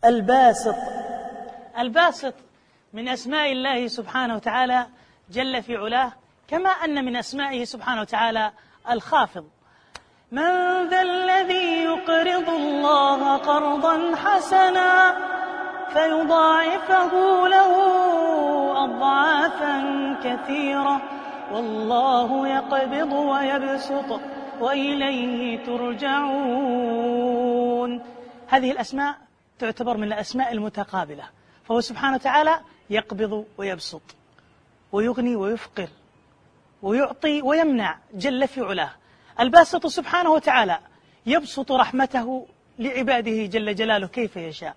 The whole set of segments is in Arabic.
الباسط. الباسط من أسماء الله سبحانه وتعالى جل في علاه، كما أن من أسمائه سبحانه وتعالى الخافض. من ذا الذي يقرض الله قرضا حسنا فيضاعفه له أضعافا كثيرة والله يقبض ويبسط وإليه ترجعون. هذه الأسماء تعتبر من الأسماء المتقابلة، فهو سبحانه وتعالى يقبض ويبسط ويغني ويفقر ويعطي ويمنع جل في علاه. الباسط سبحانه وتعالى يبسط رحمته لعباده جل جلاله كيف يشاء.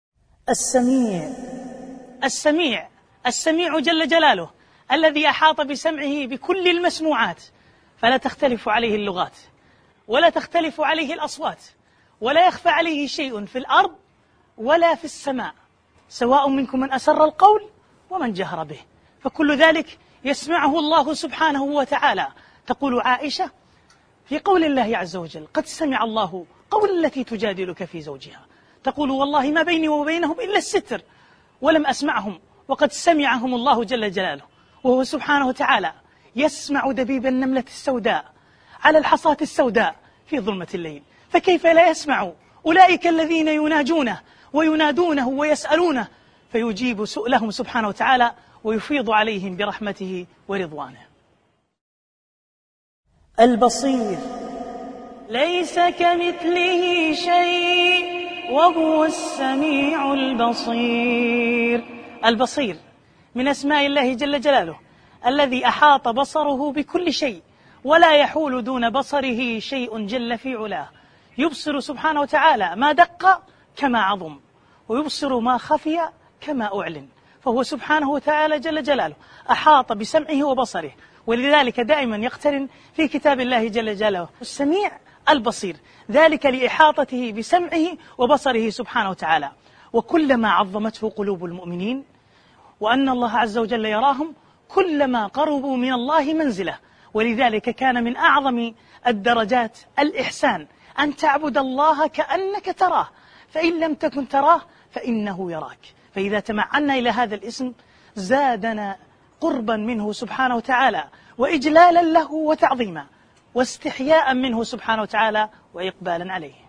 السميع جل جلاله الذي أحاط بسمعه بكل المسموعات، فلا تختلف عليه اللغات ولا تختلف عليه الأصوات ولا يخفى عليه شيء في الأرض ولا في السماء، سواء منكم من أسر القول ومن جهر به، فكل ذلك يسمعه الله سبحانه وتعالى. تقول عائشة في قول الله عز وجل: قد سمع الله قول التي تجادلك في زوجها، تقول: والله ما بيني وبينهم إلا الستر ولم أسمعهم وقد سمعهم الله جل جلاله. وهو سبحانه وتعالى يسمع دبيب النملة السوداء على الحصاة السوداء في ظلمة الليل، فكيف لا يسمع أولئك الذين يناجونه وينادونه ويسألونه فيجيب سؤلهم سبحانه وتعالى ويفيض عليهم برحمته ورضوانه. البصير. ليس كمثله شيء وهو السميع البصير. البصير من أسماء الله جل جلاله الذي أحاط بصره بكل شيء ولا يحول دون بصره شيء جل في علاه. يبصر سبحانه وتعالى ما دق كما عظم، ويبصر ما خفي كما أعلن، فهو سبحانه وتعالى جل جلاله أحاط بسمعه وبصره، ولذلك دائما يقترن في كتاب الله جل جلاله السميع البصير، ذلك لإحاطته بسمعه وبصره سبحانه وتعالى. وكلما عظمته قلوب المؤمنين وأن الله عز وجل يراهم كلما قربوا من الله منزله، ولذلك كان من أعظم الدرجات الإحسان أن تعبد الله كأنك تراه، فإن لم تكن تراه فإنه يراك. فإذا تمعنا إلى هذا الاسم زادنا قربا منه سبحانه وتعالى وإجلالا له وتعظيما واستحياء منه سبحانه وتعالى وإقبالا عليه.